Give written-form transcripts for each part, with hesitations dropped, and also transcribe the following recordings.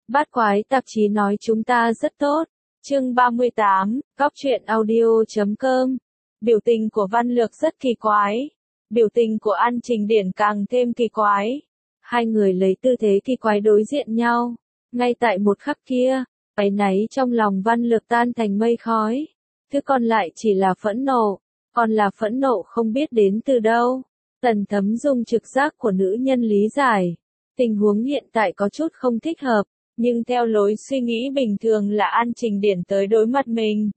Bát Quái tạp chí nói chúng ta rất tốt. Chương 38, Góc truyện audio.com. Biểu tình của Văn Lược rất kỳ quái. Biểu tình của An Trình Điển càng thêm kỳ quái. Hai người lấy tư thế kỳ quái đối diện nhau. Ngay tại một khắc kia, áy náy trong lòng Văn Lược tan thành mây khói. Thứ còn lại chỉ là phẫn nộ. Còn là phẫn nộ không biết đến từ đâu. Tần Thấm dùng trực giác của nữ nhân lý giải. Tình huống hiện tại có chút không thích hợp. Nhưng theo lối suy nghĩ bình thường là An Trình Điển tới đối mặt mình.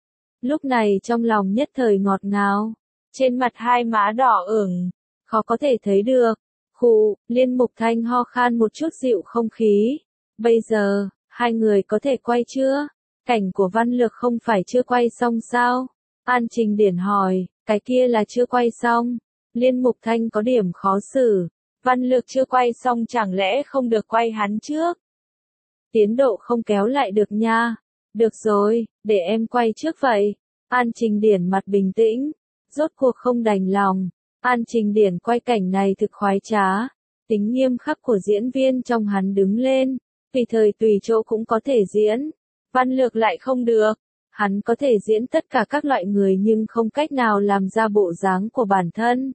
Lúc này trong lòng nhất thời ngọt ngào. Trên mặt hai má đỏ ửng. Khó có thể thấy được. Khụ, Liên Mục Thanh ho khan một chút dịu không khí. Bây giờ, hai người có thể quay chưa? Cảnh của Văn Lược không phải chưa quay xong sao? An Trình Điển hỏi, cái kia là chưa quay xong. Liên Mục Thanh có điểm khó xử. Văn Lược chưa quay xong chẳng lẽ không được quay hắn trước? Tiến độ không kéo lại được nha. Được rồi, để em quay trước vậy. An Trình Điển mặt bình tĩnh. Rốt cuộc không đành lòng. An Trình Điển quay cảnh này thực khoái trá. Tính nghiêm khắc của diễn viên trong hắn đứng lên. Tùy thời tùy chỗ cũng có thể diễn. Văn Lược lại không được. Hắn có thể diễn tất cả các loại người nhưng không cách nào làm ra bộ dáng của bản thân.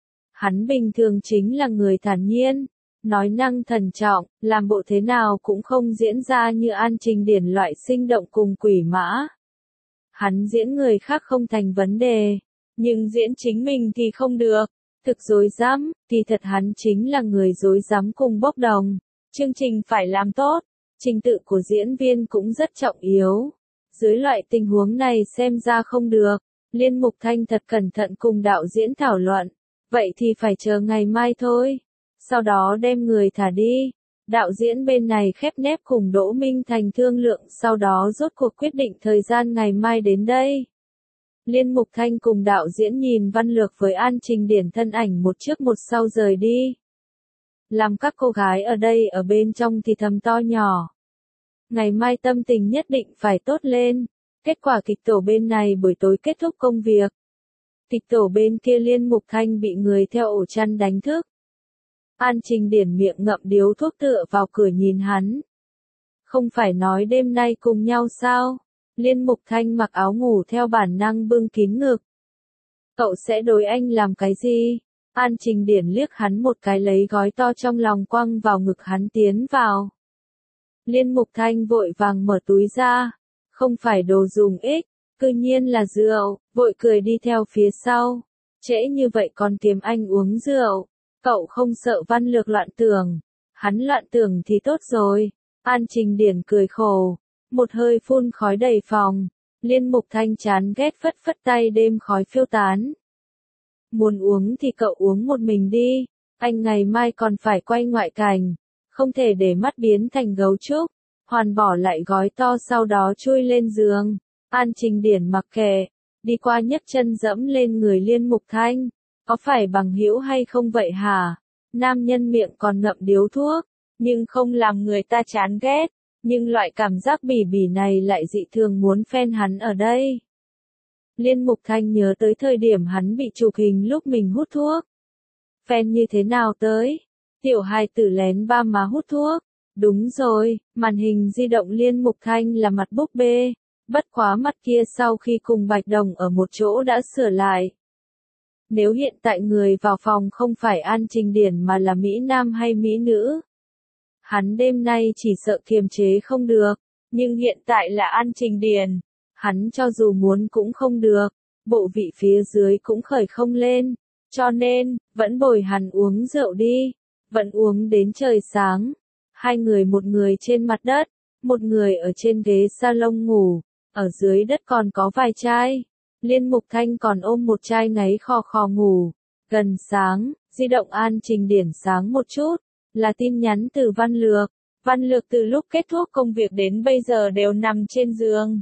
Hắn bình thường chính là người thản nhiên. Nói năng thần trọng, làm bộ thế nào cũng không diễn ra như An Trình Điển loại sinh động cùng quỷ mã. Hắn diễn người khác không thành vấn đề, nhưng diễn chính mình thì không được. Thực dối dám, thì thật hắn chính là người dối dám cùng bốc đồng. Chương trình phải làm tốt, trình tự của diễn viên cũng rất trọng yếu. Dưới loại tình huống này xem ra không được, Liên Mục Thanh thật cẩn thận cùng đạo diễn thảo luận. Vậy thì phải chờ ngày mai thôi. Sau đó đem người thả đi. Đạo diễn bên này khép nép cùng Đỗ Minh Thành thương lượng, sau đó rốt cuộc quyết định thời gian ngày mai đến đây. Liên Mục Thanh cùng đạo diễn nhìn Văn Lược với An Trình Điển thân ảnh một trước một sau rời đi. Làm các cô gái ở đây ở bên trong thì thầm to nhỏ. Ngày mai tâm tình nhất định phải tốt lên. Kết quả kịch tổ bên này buổi tối kết thúc công việc. Kịch tổ bên kia Liên Mục Thanh bị người theo ổ chăn đánh thức. An Trình Điển miệng ngậm điếu thuốc tựa vào cửa nhìn hắn. Không phải nói đêm nay cùng nhau sao? Liên Mục Thanh mặc áo ngủ theo bản năng bưng kín ngực. Cậu sẽ đối anh làm cái gì? An Trình Điển liếc hắn một cái lấy gói to trong lòng quăng vào ngực hắn tiến vào. Liên Mục Thanh vội vàng mở túi ra. Không phải đồ dùng ích, cư nhiên là rượu, vội cười đi theo phía sau. Trễ như vậy còn kiếm anh uống rượu. Cậu không sợ Văn Lược loạn tưởng. Hắn loạn tưởng thì tốt rồi. An Trình Điển cười khổ. Một hơi phun khói đầy phòng. Liên Mục Thanh chán ghét phất phất tay đêm khói phiêu tán. Muốn uống thì cậu uống một mình đi. Anh ngày mai còn phải quay ngoại cảnh. Không thể để mắt biến thành gấu trúc. Hoàn bỏ lại gói to sau đó chui lên giường. An Trình Điển mặc kệ. Đi qua nhấc chân dẫm lên người Liên Mục Thanh. Có phải bằng hữu hay không vậy hả? Nam nhân miệng còn ngậm điếu thuốc, nhưng không làm người ta chán ghét, nhưng loại cảm giác bỉ bỉ này lại dị thường muốn phen hắn ở đây. Liên Mục Thanh nhớ tới thời điểm hắn bị chụp hình lúc mình hút thuốc. Phen như thế nào tới? Tiểu hài tử lén ba má hút thuốc. Đúng rồi, màn hình di động Liên Mục Thanh là mặt búp bê, bất quá mặt kia sau khi cùng Bạch Đồng ở một chỗ đã sửa lại. Nếu hiện tại người vào phòng không phải An Trình Điển mà là Mỹ Nam hay Mỹ Nữ, hắn đêm nay chỉ sợ kiềm chế không được, nhưng hiện tại là An Trình Điển, hắn cho dù muốn cũng không được, bộ vị phía dưới cũng khởi không lên, cho nên, vẫn bồi hắn uống rượu đi, vẫn uống đến trời sáng. Hai người, một người trên mặt đất, một người ở trên ghế salon ngủ, ở dưới đất còn có vài chai. Liên Mục Thanh còn ôm một chai ngáy khò khò ngủ. Gần sáng, di động An Trình Điển sáng một chút, là tin nhắn từ Văn Lược. Văn Lược từ lúc kết thúc công việc đến bây giờ đều nằm trên giường.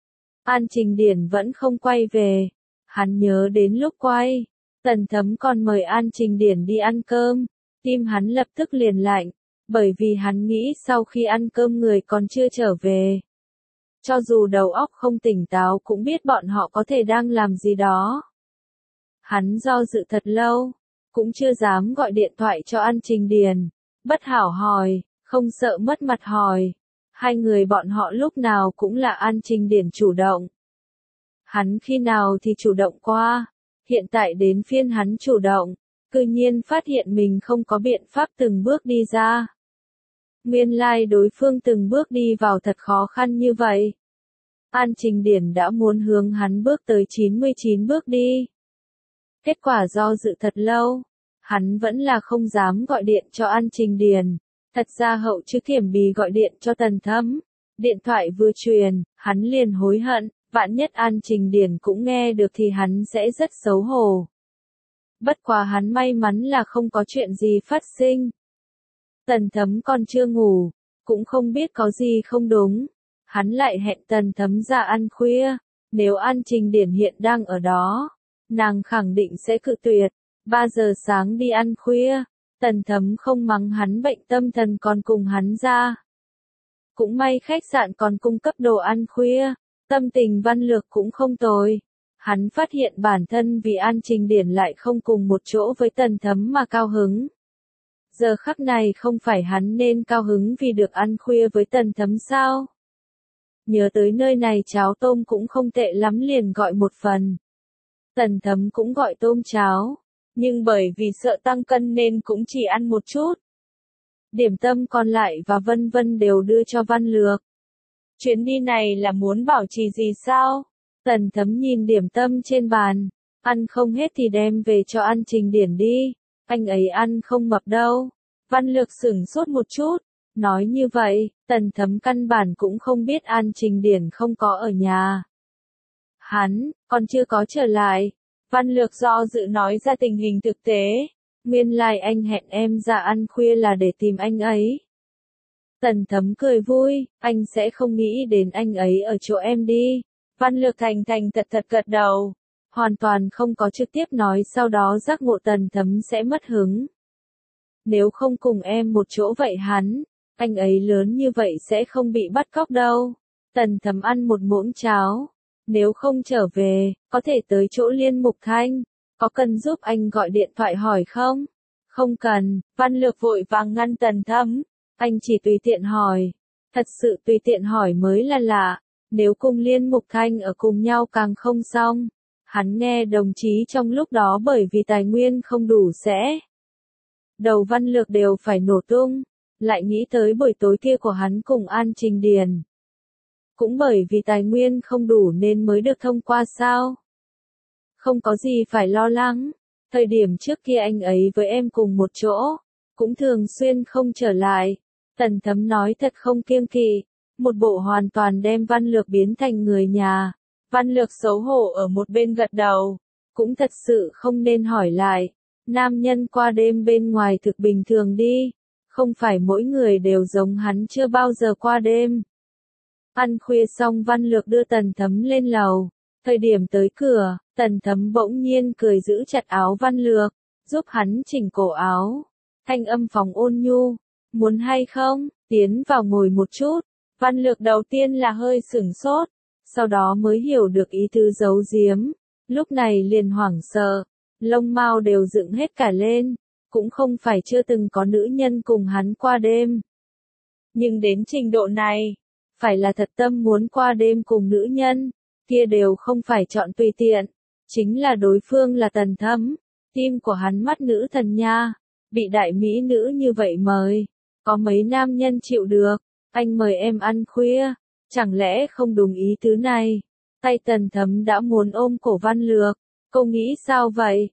An Trình Điển vẫn không quay về. Hắn nhớ đến lúc quay, Tần Thấm còn mời An Trình Điển đi ăn cơm. Tim hắn lập tức liền lạnh, bởi vì hắn nghĩ sau khi ăn cơm người còn chưa trở về. Cho dù đầu óc không tỉnh táo cũng biết bọn họ có thể đang làm gì đó. Hắn do dự thật lâu, cũng chưa dám gọi điện thoại cho An Trình Điển. Bất hảo hỏi, không sợ mất mặt hỏi. Hai người bọn họ lúc nào cũng là An Trình Điển chủ động. Hắn khi nào thì chủ động qua, hiện tại đến phiên hắn chủ động, cư nhiên phát hiện mình không có biện pháp từng bước đi ra. Nguyên lai đối phương từng bước đi vào thật khó khăn như vậy. An Trình Điển đã muốn hướng hắn bước tới 99 bước đi. Kết quả do dự thật lâu, hắn vẫn là không dám gọi điện cho An Trình Điển. Thật ra Hậu Chứ Kiểm Bì gọi điện cho Tần Thấm. Điện thoại vừa truyền, hắn liền hối hận, vạn nhất An Trình Điển cũng nghe được thì hắn sẽ rất xấu hổ. Bất quá hắn may mắn là không có chuyện gì phát sinh. Tần Thấm còn chưa ngủ, cũng không biết có gì không đúng. Hắn lại hẹn Tần Thấm ra ăn khuya, nếu An Trình Điển hiện đang ở đó, nàng khẳng định sẽ cự tuyệt. 3 giờ sáng đi ăn khuya, Tần Thấm không mắng hắn bệnh tâm thần còn cùng hắn ra. Cũng may khách sạn còn cung cấp đồ ăn khuya, tâm tình Văn Lược cũng không tồi. Hắn phát hiện bản thân vì An Trình Điển lại không cùng một chỗ với Tần Thấm mà cao hứng. Giờ khắc này không phải hắn nên cao hứng vì được ăn khuya với Tần Thấm sao? Nhớ tới nơi này cháo tôm cũng không tệ lắm liền gọi một phần. Tần Thấm cũng gọi tôm cháo, nhưng bởi vì sợ tăng cân nên cũng chỉ ăn một chút. Điểm tâm còn lại và vân vân đều đưa cho Văn Lược. Chuyến đi này là muốn bảo trì gì sao? Tần Thấm nhìn điểm tâm trên bàn, ăn không hết thì đem về cho An Trình Điển đi, anh ấy ăn không mập đâu. Văn Lược sửng sốt một chút, nói như vậy, Tần Thấm căn bản cũng không biết An Trình Điển không có ở nhà. Hắn, còn chưa có trở lại. Văn Lược do dự nói ra tình hình thực tế. Nguyên lai anh hẹn em ra ăn khuya là để tìm anh ấy. Tần Thấm cười vui, anh sẽ không nghĩ đến anh ấy ở chỗ em đi. Văn Lược thành thành thật thật gật đầu. Hoàn toàn không có trực tiếp nói sau đó giác ngộ Tần Thấm sẽ mất hứng. Nếu không cùng em một chỗ vậy anh ấy lớn như vậy sẽ không bị bắt cóc đâu. Tần Thấm ăn một muỗng cháo. Nếu không trở về, có thể tới chỗ Liên Mục Thanh. Có cần giúp anh gọi điện thoại hỏi không? Không cần, Văn Lược vội vàng ngăn Tần Thấm. Anh chỉ tùy tiện hỏi. Thật sự tùy tiện hỏi mới là lạ. Nếu cùng Liên Mục Thanh ở cùng nhau càng không xong. Hắn nghe đồng chí trong lúc đó bởi vì tài nguyên không đủ sẽ. Đầu Văn Lược đều phải nổ tung. Lại nghĩ tới buổi tối kia của hắn cùng An Trình Điển. Cũng bởi vì tài nguyên không đủ nên mới được thông qua sao? Không có gì phải lo lắng. Thời điểm trước kia anh ấy với em cùng một chỗ, cũng thường xuyên không trở lại. Tần Thấm nói thật không kiêng kỵ, một bộ hoàn toàn đem Văn Lược biến thành người nhà. Văn Lược xấu hổ ở một bên gật đầu, cũng thật sự không nên hỏi lại. Nam nhân qua đêm bên ngoài thực bình thường đi, không phải mỗi người đều giống hắn chưa bao giờ qua đêm. Ăn khuya xong Văn Lược đưa Tần Thấm lên lầu. Thời điểm tới cửa, Tần Thấm bỗng nhiên cười giữ chặt áo Văn Lược, giúp hắn chỉnh cổ áo. Thanh âm phòng ôn nhu, muốn hay không, tiến vào ngồi một chút. Văn Lược đầu tiên là hơi sửng sốt, sau đó mới hiểu được ý tứ giấu giếm. Lúc này liền hoảng sợ, lông mao đều dựng hết cả lên, cũng không phải chưa từng có nữ nhân cùng hắn qua đêm. Nhưng đến trình độ này, phải là thật tâm muốn qua đêm cùng nữ nhân, kia đều không phải chọn tùy tiện, chính là đối phương là Tần Thấm, tim của hắn mắt nữ thần nha, bị đại mỹ nữ như vậy mời, có mấy nam nhân chịu được, anh mời em ăn khuya, chẳng lẽ không đúng ý tứ này, tay Tần Thấm đã muốn ôm cổ Văn Lược, cô nghĩ sao vậy,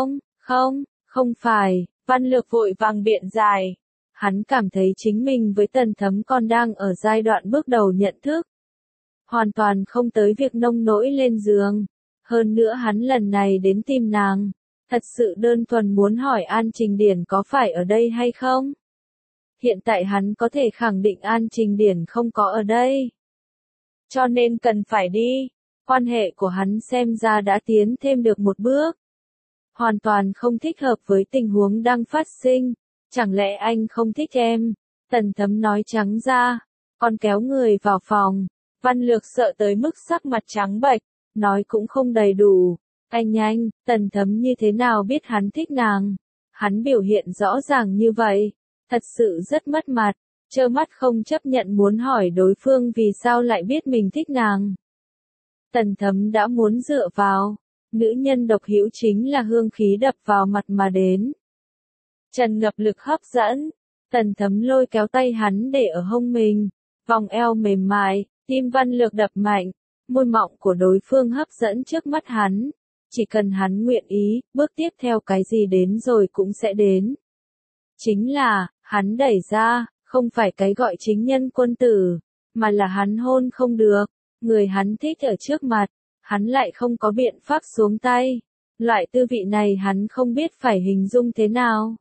không phải, Văn Lược vội vàng biện giải. Hắn cảm thấy chính mình với Tần Thấm còn đang ở giai đoạn bước đầu nhận thức. Hoàn toàn không tới việc nông nỗi lên giường. Hơn nữa hắn lần này đến tìm nàng. Thật sự đơn thuần muốn hỏi An Trình Điển có phải ở đây hay không? Hiện tại hắn có thể khẳng định An Trình Điển không có ở đây. Cho nên cần phải đi. Quan hệ của hắn xem ra đã tiến thêm được một bước. Hoàn toàn không thích hợp với tình huống đang phát sinh. Chẳng lẽ anh không thích em? Tần Thấm nói trắng ra, còn kéo người vào phòng. Văn Lược sợ tới mức sắc mặt trắng bệch, nói cũng không đầy đủ. Anh, Tần Thấm như thế nào biết hắn thích nàng? Hắn biểu hiện rõ ràng như vậy, thật sự rất mất mặt. trơ mắt không chấp nhận muốn hỏi đối phương vì sao lại biết mình thích nàng. Tần Thấm đã muốn dựa vào, nữ nhân độc hữu chính là hương khí đập vào mặt mà đến. Tràn ngập lực hấp dẫn, Tần Thấm lôi kéo tay hắn để ở hông mình, vòng eo mềm mại, tim Văn Lược đập mạnh, môi mọng của đối phương hấp dẫn trước mắt hắn. Chỉ cần hắn nguyện ý, bước tiếp theo cái gì đến rồi cũng sẽ đến. Chính là, hắn đẩy ra, không phải cái gọi chính nhân quân tử, mà là hắn hôn không được, người hắn thích ở trước mặt, hắn lại không có biện pháp xuống tay. Loại tư vị này hắn không biết phải hình dung thế nào.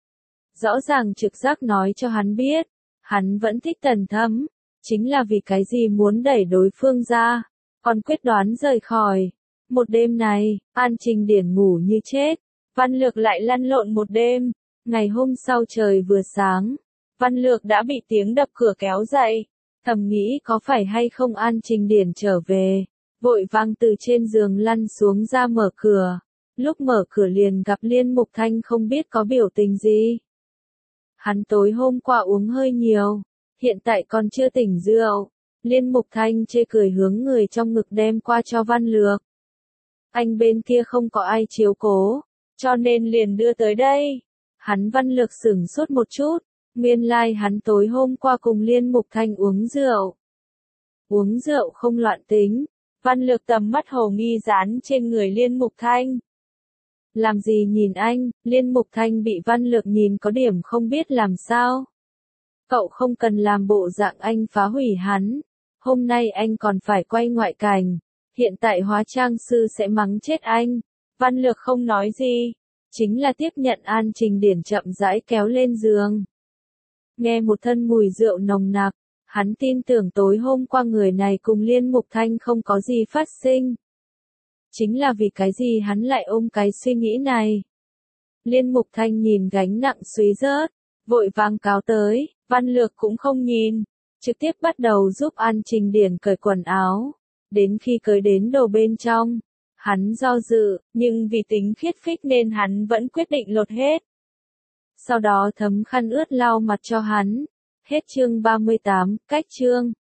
Rõ ràng trực giác nói cho hắn biết, hắn vẫn thích Tần Thấm, chính là vì cái gì muốn đẩy đối phương ra, còn quyết đoán rời khỏi. Một đêm này, An Trình Điển ngủ như chết, Văn Lược lại lăn lộn một đêm. Ngày hôm sau trời vừa sáng, Văn Lược đã bị tiếng đập cửa kéo dậy, thầm nghĩ có phải hay không An Trình Điển trở về, vội vàng từ trên giường lăn xuống ra mở cửa. Lúc mở cửa liền gặp Liên Mục Thanh không biết có biểu tình gì. Hắn tối hôm qua uống hơi nhiều, hiện tại còn chưa tỉnh rượu. Liên Mục Thanh chê cười hướng người trong ngực đem qua cho Văn Lược. Anh bên kia không có ai chiếu cố, cho nên liền đưa tới đây. Hắn Văn Lược sửng sốt một chút, nguyên lai hắn tối hôm qua cùng Liên Mục Thanh uống rượu. Uống rượu không loạn tính, Văn Lược tầm mắt hồ nghi dán trên người Liên Mục Thanh. Làm gì nhìn anh, Liên Mục Thanh bị Văn Lược nhìn có điểm không biết làm sao. Cậu không cần làm bộ dạng anh phá hủy hắn, hôm nay anh còn phải quay ngoại cảnh, hiện tại hóa trang sư sẽ mắng chết anh. Văn Lược không nói gì, chính là tiếp nhận An Trình Điển chậm rãi kéo lên giường. Nghe một thân mùi rượu nồng nặc, hắn tin tưởng tối hôm qua người này cùng Liên Mục Thanh không có gì phát sinh. Chính là vì cái gì hắn lại ôm cái suy nghĩ này. Liên Mục Thanh nhìn gánh nặng suy rớt, vội vàng cáo tới, Văn Lược cũng không nhìn, trực tiếp bắt đầu giúp An Trình Điển cởi quần áo. Đến khi cởi đến đồ bên trong, hắn do dự, nhưng vì tính khiết phích nên hắn vẫn quyết định lột hết. Sau đó thấm khăn ướt lau mặt cho hắn. Hết chương 38, cách chương.